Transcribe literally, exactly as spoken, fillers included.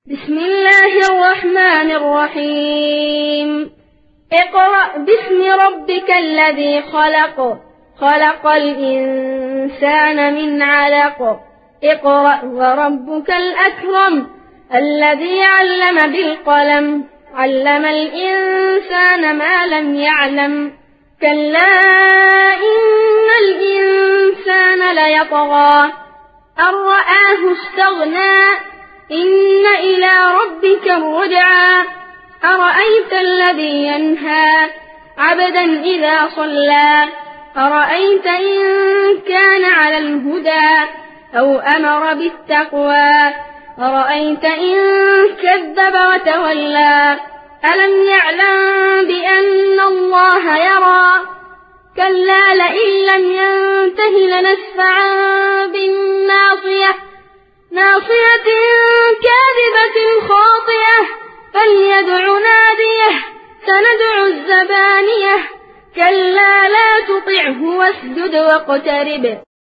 بسم الله الرحمن الرحيم اقرأ باسم ربك الذي خلق خلق الإنسان من علق اقرأ وربك الأكرم الذي علم بالقلم علم الإنسان ما لم يعلم كلا إن الإنسان ليطغى أن رآه استغنى إن إلى ربك الرجعى أرأيت الذي ينهى عبدا إذا صلى أرأيت إن كان على الهدى أو أمر بالتقوى أرأيت إن كذب وتولى ألم يعلم بأن الله يرى كلا لئن لم ينته لنسفعا بالناصية ناصية كاذبة خاطئة فليدع ناديه سندع الزبانية كلا لا تطعه واسجد واقترب